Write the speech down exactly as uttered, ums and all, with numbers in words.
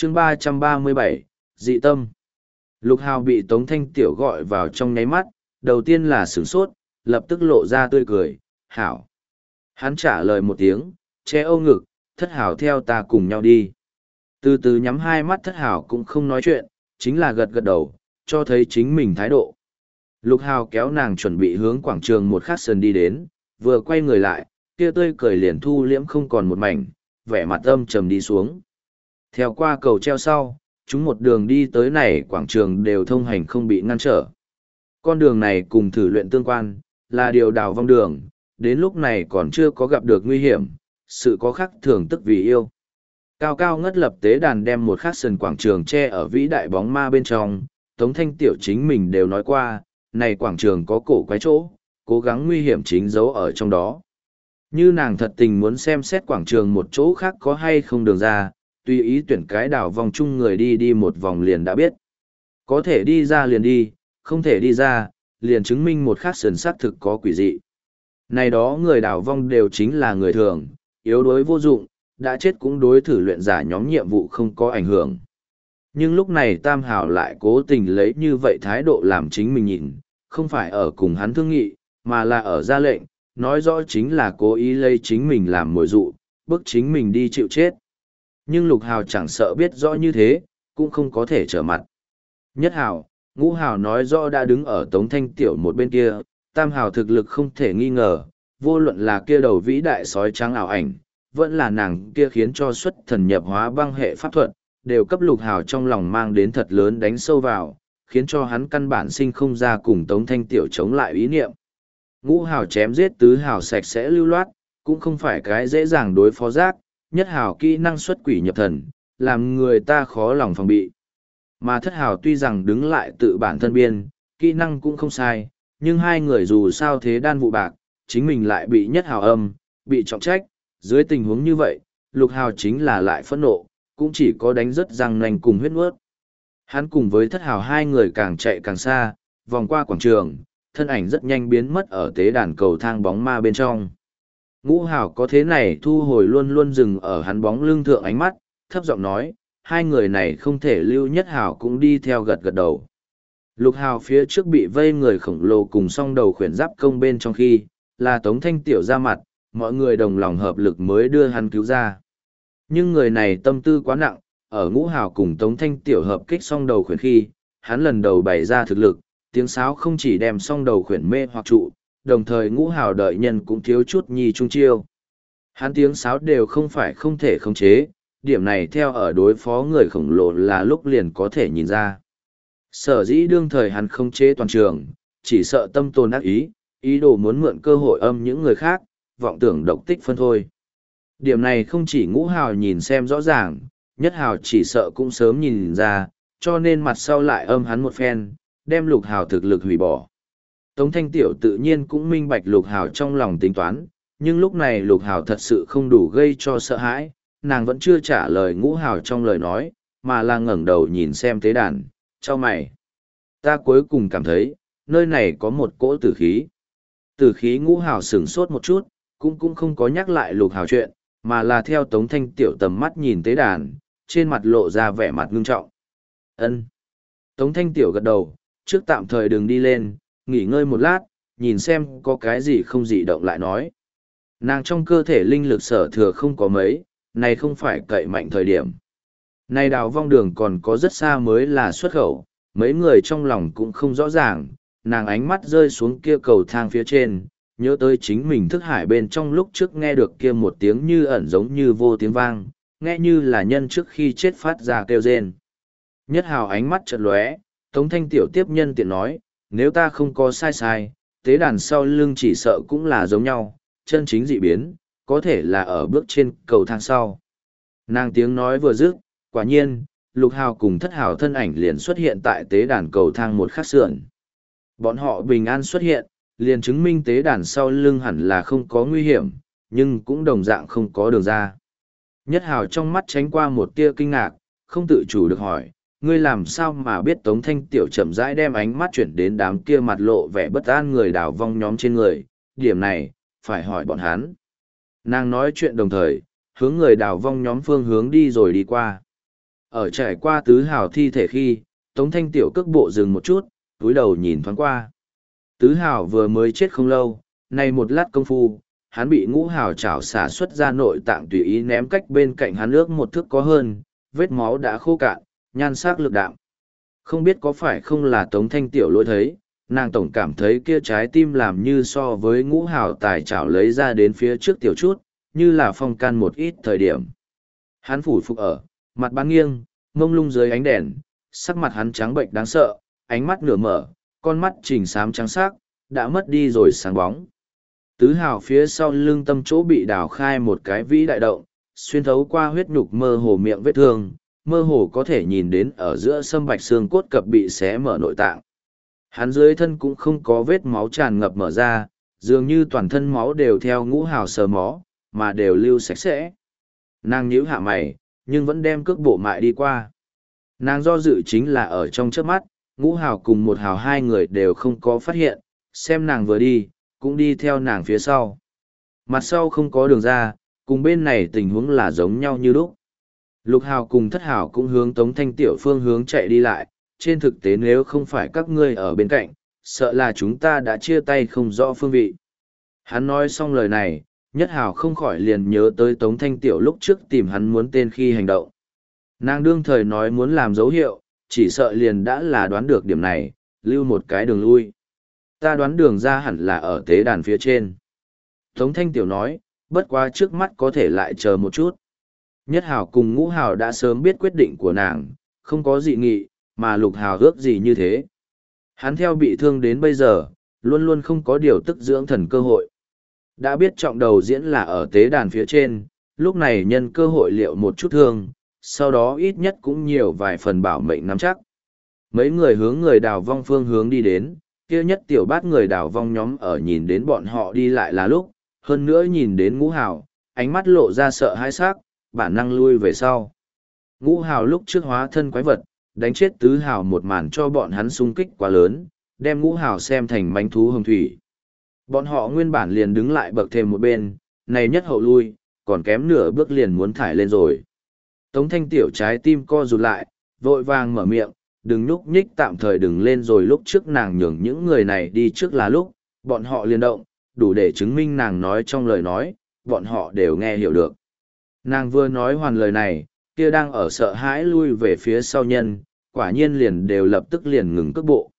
chương ba trăm ba mươi bảy, dị tâm. Lục Hào bị Tống Thanh Tiểu gọi vào trong nháy mắt, đầu tiên là sửng sốt, lập tức lộ ra tươi cười, hảo. Hắn trả lời một tiếng, che âu ngực, thất hảo theo ta cùng nhau đi. Từ từ nhắm hai mắt thất hảo cũng không nói chuyện, chính là gật gật đầu, cho thấy chính mình thái độ. Lục Hào kéo nàng chuẩn bị hướng quảng trường một khắc sân đi đến, vừa quay người lại, kia tươi cười liền thu liễm không còn một mảnh, vẻ mặt âm trầm đi xuống. Theo qua cầu treo sau, chúng một đường đi tới này quảng trường đều thông hành không bị ngăn trở. Con đường này cùng thử luyện tương quan, là điều đào vong đường, đến lúc này còn chưa có gặp được nguy hiểm, sự có khắc thường tức vì yêu. Cao cao ngất lập tế đàn đem một khắc sân quảng trường che ở vĩ đại bóng ma bên trong, Tống Thanh Tiểu chính mình đều nói qua, này quảng trường có cổ quái chỗ, cố gắng nguy hiểm chính giấu ở trong đó. Như nàng thật tình muốn xem xét quảng trường một chỗ khác có hay không đường ra, tùy ý tuyển cái đảo vòng chung người đi đi một vòng liền đã biết. Có thể đi ra liền đi, không thể đi ra, liền chứng minh một khắc sườn xác thực có quỷ dị. Này đó người đảo vong đều chính là người thường, yếu đuối vô dụng, đã chết cũng đối thử luyện giả nhóm nhiệm vụ không có ảnh hưởng. Nhưng lúc này Tam Hào lại cố tình lấy như vậy thái độ làm chính mình nhìn, không phải ở cùng hắn thương nghị, mà là ở ra lệnh, nói rõ chính là cố ý lấy chính mình làm mồi dụ, bức chính mình đi chịu chết. Nhưng Lục Hào chẳng sợ biết rõ như thế, cũng không có thể trở mặt. Nhất Hào, Ngũ Hào nói rõ đã đứng ở Tống Thanh Tiểu một bên kia, Tam Hào thực lực không thể nghi ngờ, vô luận là kia đầu vĩ đại sói trắng ảo ảnh, vẫn là nàng kia khiến cho xuất thần nhập hóa băng hệ pháp thuật, đều cấp Lục Hào trong lòng mang đến thật lớn đánh sâu vào, khiến cho hắn căn bản sinh không ra cùng Tống Thanh Tiểu chống lại ý niệm. Ngũ Hào chém giết tứ Hào sạch sẽ lưu loát, cũng không phải cái dễ dàng đối phó giác, nhất Hào kỹ năng xuất quỷ nhập thần, làm người ta khó lòng phòng bị. Mà thất Hào tuy rằng đứng lại tự bản thân biên, kỹ năng cũng không sai, nhưng hai người dù sao thế đan vụ bạc, chính mình lại bị nhất Hào âm, bị trọng trách, dưới tình huống như vậy, Lục Hào chính là lại phẫn nộ, cũng chỉ có đánh rất răng nanh cùng huyết nuốt. Hắn cùng với thất Hào hai người càng chạy càng xa, vòng qua quảng trường, thân ảnh rất nhanh biến mất ở tế đàn cầu thang bóng ma bên trong. Ngũ Hào có thế này thu hồi luôn luôn dừng ở hắn bóng lưng thượng ánh mắt, thấp giọng nói, hai người này không thể lưu, nhất Hào cũng đi theo gật gật đầu. Lục Hào phía trước bị vây người khổng lồ cùng song đầu khuyển giáp công bên trong khi, là Tống Thanh Tiểu ra mặt, mọi người đồng lòng hợp lực mới đưa hắn cứu ra. Nhưng người này tâm tư quá nặng, ở Ngũ Hào cùng Tống Thanh Tiểu hợp kích song đầu khuyển khi, hắn lần đầu bày ra thực lực, tiếng sáo không chỉ đem song đầu khuyển mê hoặc trụ, đồng thời Ngũ Hào đợi nhân cũng thiếu chút nhi trung chiêu. Hắn tiếng sáo đều không phải không thể khống chế, điểm này theo ở đối phó người khổng lồ là lúc liền có thể nhìn ra. Sở dĩ đương thời hắn không chế toàn trường, chỉ sợ tâm tồn ác ý, ý đồ muốn mượn cơ hội âm những người khác, vọng tưởng độc tích phân thôi. Điểm này không chỉ Ngũ Hào nhìn xem rõ ràng, nhất Hào chỉ sợ cũng sớm nhìn ra, cho nên mặt sau lại âm hắn một phen, đem Lục Hào thực lực hủy bỏ. Tống Thanh Tiểu tự nhiên cũng minh bạch Lục Hào trong lòng tính toán, nhưng lúc này Lục Hào thật sự không đủ gây cho sợ hãi, nàng vẫn chưa trả lời Ngũ Hào trong lời nói, mà là ngẩng đầu nhìn xem tế đàn, cho mày. Ta cuối cùng cảm thấy, nơi này có một cỗ tử khí. Tử khí. Ngũ Hào sửng sốt một chút, cũng cũng không có nhắc lại Lục Hào chuyện, mà là theo Tống Thanh Tiểu tầm mắt nhìn tế đàn, trên mặt lộ ra vẻ mặt ngưng trọng. Ân. Tống Thanh Tiểu gật đầu, trước tạm thời đừng đi lên, nghỉ ngơi một lát, nhìn xem có cái gì không dị động lại nói. Nàng trong cơ thể linh lực sở thừa không có mấy, này không phải cậy mạnh thời điểm. Này đào vong đường còn có rất xa mới là xuất khẩu, mấy người trong lòng cũng không rõ ràng, nàng ánh mắt rơi xuống kia cầu thang phía trên, nhớ tới chính mình thức hải bên trong lúc trước nghe được kia một tiếng như ẩn giống như vô tiếng vang, nghe như là nhân trước khi chết phát ra kêu rên. Nhất Hào ánh mắt chợt lóe, Tống Thanh Tiểu tiếp nhân tiện nói, nếu ta không có sai sai, tế đàn sau lưng chỉ sợ cũng là giống nhau, chân chính dị biến, có thể là ở bước trên cầu thang sau. Nàng tiếng nói vừa dứt, quả nhiên, Lục Hào cùng Thất Hào thân ảnh liền xuất hiện tại tế đàn cầu thang một khắc sườn. Bọn họ bình an xuất hiện, liền chứng minh tế đàn sau lưng hẳn là không có nguy hiểm, nhưng cũng đồng dạng không có đường ra. Nhất Hào trong mắt tránh qua một tia kinh ngạc, không tự chủ được hỏi, ngươi làm sao mà biết? Tống Thanh Tiểu chậm rãi đem ánh mắt chuyển đến đám kia mặt lộ vẻ bất an người đào vong nhóm trên người, điểm này, phải hỏi bọn hắn. Nàng nói chuyện đồng thời, hướng người đào vong nhóm phương hướng đi rồi đi qua. Ở trải qua tứ hào thi thể khi, Tống Thanh Tiểu cước bộ dừng một chút, túi đầu nhìn thoáng qua. Tứ hào vừa mới chết không lâu, nay một lát công phu, hắn bị ngũ hào chảo xả xuất ra nội tạng tùy ý ném cách bên cạnh hắn ước một thước có hơn, vết máu đã khô cạn, nhan sắc lực đạm. Không biết có phải không là Tống Thanh Tiểu lỗi thấy, nàng tổng cảm thấy kia trái tim làm như so với ngũ hào tài chảo lấy ra đến phía trước tiểu chút, như là phong can một ít thời điểm. Hắn phủ phục ở, mặt bán nghiêng, mông lung dưới ánh đèn, sắc mặt hắn trắng bệnh đáng sợ, ánh mắt nửa mở, con mắt chỉnh xám trắng sắc, đã mất đi rồi sáng bóng. Tứ hào phía sau lưng tâm chỗ bị đào khai một cái vĩ đại động, xuyên thấu qua huyết nhục mơ hồ miệng vết thương, mơ hồ có thể nhìn đến ở giữa sâm bạch xương cốt cập bị xé mở nội tạng. Hắn dưới thân cũng không có vết máu tràn ngập mở ra, dường như toàn thân máu đều theo ngũ hào sờ mó, mà đều lưu sạch sẽ. Nàng nhíu hạ mày, nhưng vẫn đem cước bộ mại đi qua. Nàng do dự chính là ở trong trước mắt, ngũ hào cùng một hào hai người đều không có phát hiện, xem nàng vừa đi, cũng đi theo nàng phía sau. Mặt sau không có đường ra, cùng bên này tình huống là giống nhau như lúc. Lục hào cùng thất hào cũng hướng Tống Thanh Tiểu phương hướng chạy đi lại, trên thực tế nếu không phải các ngươi ở bên cạnh, sợ là chúng ta đã chia tay không rõ phương vị. Hắn nói xong lời này, nhất hào không khỏi liền nhớ tới Tống Thanh Tiểu lúc trước tìm hắn muốn tên khi hành động. Nàng đương thời nói muốn làm dấu hiệu, chỉ sợ liền đã là đoán được điểm này, lưu một cái đường lui. Ta đoán đường ra hẳn là ở tế đàn phía trên. Tống Thanh Tiểu nói, bất quá trước mắt có thể lại chờ một chút. Nhất hào cùng ngũ hào đã sớm biết quyết định của nàng, không có dị nghị, mà lục hào ước gì như thế. Hắn theo bị thương đến bây giờ, luôn luôn không có điều tức dưỡng thần cơ hội. Đã biết trọng đầu diễn là ở tế đàn phía trên, lúc này nhân cơ hội liệu một chút thương, sau đó ít nhất cũng nhiều vài phần bảo mệnh nắm chắc. Mấy người hướng người đào vong phương hướng đi đến, kia nhất tiểu bát người đào vong nhóm ở nhìn đến bọn họ đi lại là lúc, hơn nữa nhìn đến ngũ hào, ánh mắt lộ ra sợ hãi sắc, bản năng lui về sau. Ngũ hào lúc trước hóa thân quái vật, đánh chết tứ hào một màn cho bọn hắn xung kích quá lớn, đem ngũ hào xem thành manh thú hồng thủy. Bọn họ nguyên bản liền đứng lại bậc thêm một bên, này nhất hậu lui, còn kém nửa bước liền muốn thải lên rồi. Tống Thanh Tiểu trái tim co rụt lại, vội vàng mở miệng, đừng nhúc nhích tạm thời đừng lên rồi lúc trước nàng nhường những người này đi trước là lúc, bọn họ liền động, đủ để chứng minh nàng nói trong lời nói, bọn họ đều nghe hiểu được. Nàng vừa nói hoàn lời này, kia đang ở sợ hãi lui về phía sau nhân, quả nhiên liền đều lập tức liền ngừng cước bộ,